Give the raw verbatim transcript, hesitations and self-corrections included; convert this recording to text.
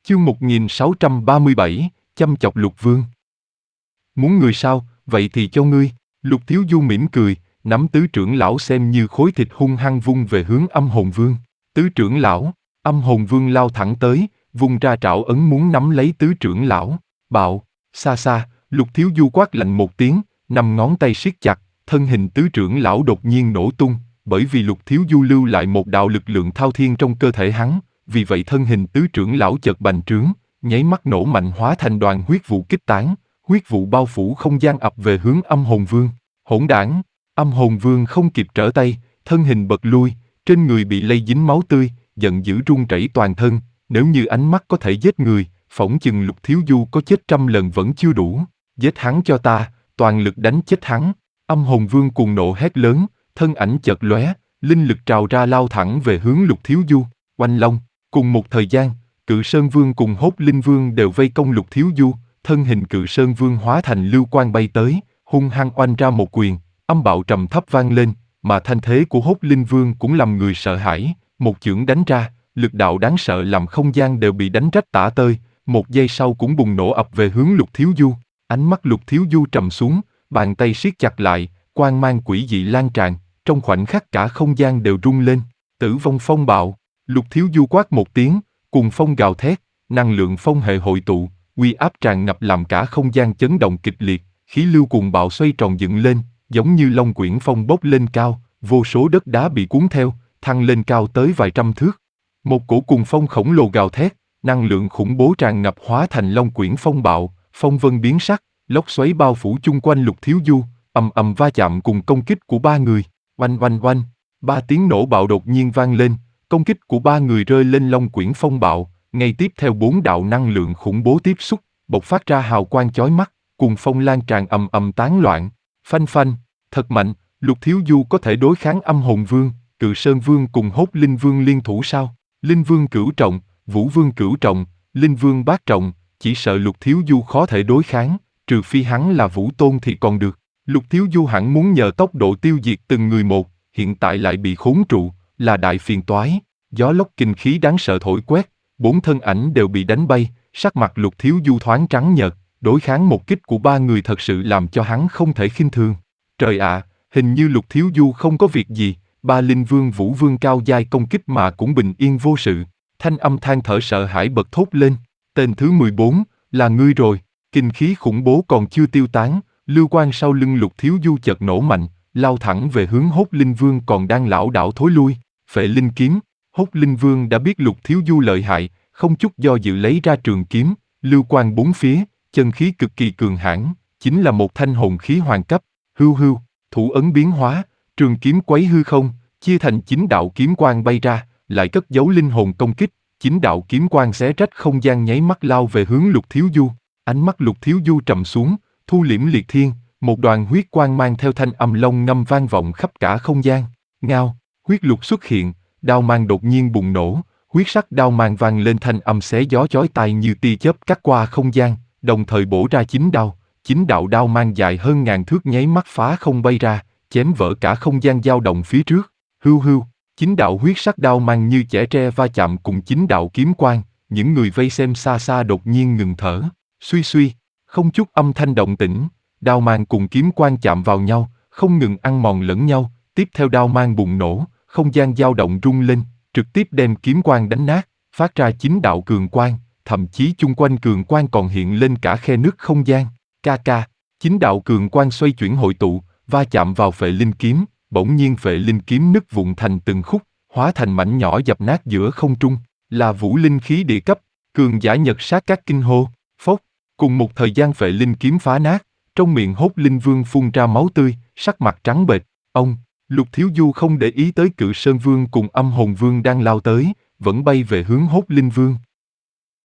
Chương một nghìn sáu trăm ba mươi bảy, chăm chọc Lục Vương. Muốn người sao, vậy thì cho ngươi. Lục Thiếu Du mỉm cười, nắm tứ trưởng lão xem như khối thịt hung hăng vung về hướng Âm Hồn Vương. Tứ trưởng lão, Âm Hồn Vương lao thẳng tới, vung ra trảo ấn muốn nắm lấy tứ trưởng lão. Bạo, xa xa, Lục Thiếu Du quát lạnh một tiếng, năm ngón tay siết chặt, thân hình tứ trưởng lão đột nhiên nổ tung, bởi vì Lục Thiếu Du lưu lại một đạo lực lượng thao thiên trong cơ thể hắn. Vì vậy thân hình tứ trưởng lão chợt bành trướng, nháy mắt nổ mạnh hóa thành đoàn huyết vụ kích tán, huyết vụ bao phủ không gian ập về hướng Âm Hồn Vương. Hỗn đản! Âm Hồn Vương không kịp trở tay, thân hình bật lui, trên người bị lây dính máu tươi, giận dữ run rẩy toàn thân. Nếu như ánh mắt có thể giết người, phỏng chừng Lục Thiếu Du có chết trăm lần vẫn chưa đủ. Giết hắn cho ta, toàn lực đánh chết hắn! Âm Hồn Vương cuồng nộ hét lớn, thân ảnh chợt lóe, linh lực trào ra lao thẳng về hướng Lục Thiếu Du. Oanh long! Cùng một thời gian, Cự Sơn Vương cùng Hốt Linh Vương đều vây công Lục Thiếu Du, thân hình Cự Sơn Vương hóa thành lưu quang bay tới, hung hăng oanh ra một quyền, âm bạo trầm thấp vang lên, mà thanh thế của Hốt Linh Vương cũng làm người sợ hãi, một chưởng đánh ra, lực đạo đáng sợ làm không gian đều bị đánh rách tả tơi, một giây sau cũng bùng nổ ập về hướng Lục Thiếu Du. Ánh mắt Lục Thiếu Du trầm xuống, bàn tay siết chặt lại, quang mang quỷ dị lan tràn, trong khoảnh khắc cả không gian đều rung lên. Tử vong phong bạo. Lục Thiếu Du quát một tiếng, cùng phong gào thét, năng lượng phong hệ hội tụ, uy áp tràn ngập làm cả không gian chấn động kịch liệt, khí lưu cuồng bạo xoay tròn dựng lên, giống như long quyển phong bốc lên cao, vô số đất đá bị cuốn theo, thăng lên cao tới vài trăm thước. Một cổ cuồng phong khổng lồ gào thét, năng lượng khủng bố tràn ngập hóa thành long quyển phong bạo, phong vân biến sắc, lốc xoáy bao phủ chung quanh Lục Thiếu Du, ầm ầm va chạm cùng công kích của ba người. Oanh oanh oanh, ba tiếng nổ bạo đột nhiên vang lên. Công kích của ba người rơi lên long quyển phong bạo, ngay tiếp theo bốn đạo năng lượng khủng bố tiếp xúc, bộc phát ra hào quang chói mắt, cùng phong lan tràn ầm ầm tán loạn. Phanh phanh, thật mạnh, Lục Thiếu Du có thể đối kháng Âm Hồn Vương, Cự Sơn Vương cùng Hốt Linh Vương liên thủ sao? Linh Vương cửu trọng, Vũ Vương cửu trọng, Linh Vương bát trọng, chỉ sợ Lục Thiếu Du khó thể đối kháng, trừ phi hắn là Vũ Tôn thì còn được. Lục Thiếu Du hẳn muốn nhờ tốc độ tiêu diệt từng người một, hiện tại lại bị khốn trụ, là đại phiền toái. Gió lốc kinh khí đáng sợ thổi quét, bốn thân ảnh đều bị đánh bay, sắc mặt Lục Thiếu Du thoáng trắng nhợt, đối kháng một kích của ba người thật sự làm cho hắn không thể khinh thường. Trời ạ, hình như Lục Thiếu Du không có việc gì, ba Linh Vương Vũ Vương cao giai công kích mà cũng bình yên vô sự. Thanh âm than thở sợ hãi bật thốt lên, tên thứ mười bốn, là ngươi rồi. Kinh khí khủng bố còn chưa tiêu tán, lưu quang sau lưng Lục Thiếu Du chợt nổ mạnh, lao thẳng về hướng Hốt Linh Vương còn đang lảo đảo thối lui. Phệ Linh kiếm. Hốt Linh Vương đã biết Lục Thiếu Du lợi hại, không chút do dự lấy ra trường kiếm, lưu quang bốn phía, chân khí cực kỳ cường hãn, chính là một thanh hồn khí hoàng cấp. Hưu hưu, thủ ấn biến hóa, trường kiếm quấy hư không, chia thành chín đạo kiếm quang bay ra, lại cất giấu linh hồn công kích, chín đạo kiếm quang xé rách không gian nháy mắt lao về hướng Lục Thiếu Du. Ánh mắt Lục Thiếu Du trầm xuống, thu liễm liệt thiên, một đoàn huyết quang mang theo thanh âm long ngâm vang vọng khắp cả không gian. Ngao, huyết lục xuất hiện. Đao mang đột nhiên bùng nổ, huyết sắc đao mang vang lên thanh âm xé gió chói tai như tia chớp cắt qua không gian, đồng thời bổ ra chín đao, chín đạo đao mang dài hơn ngàn thước nháy mắt phá không bay ra, chém vỡ cả không gian dao động phía trước. Hưu hưu, chín đạo huyết sắc đao mang như chẻ tre va chạm cùng chín đạo kiếm quang, những người vây xem xa xa đột nhiên ngừng thở. Suy suy, không chút âm thanh động tĩnh, đao mang cùng kiếm quang chạm vào nhau, không ngừng ăn mòn lẫn nhau, tiếp theo đao mang bùng nổ. Không gian dao động rung lên, trực tiếp đem kiếm quang đánh nát, phát ra chín đạo cường quang, thậm chí chung quanh cường quang còn hiện lên cả khe nứt không gian. Ca ca, chín đạo cường quang xoay chuyển hội tụ, va chạm vào Phệ Linh kiếm, bỗng nhiên Phệ Linh kiếm nứt vụn thành từng khúc, hóa thành mảnh nhỏ dập nát giữa không trung, là vũ linh khí địa cấp, cường giả nhật sát các kinh hô, phốc, cùng một thời gian Phệ Linh kiếm phá nát, trong miệng Hốt Linh Vương phun ra máu tươi, sắc mặt trắng bệch. Ông Lục Thiếu Du không để ý tới Cự Sơn Vương cùng Âm Hồn Vương đang lao tới, vẫn bay về hướng Hốt Linh Vương.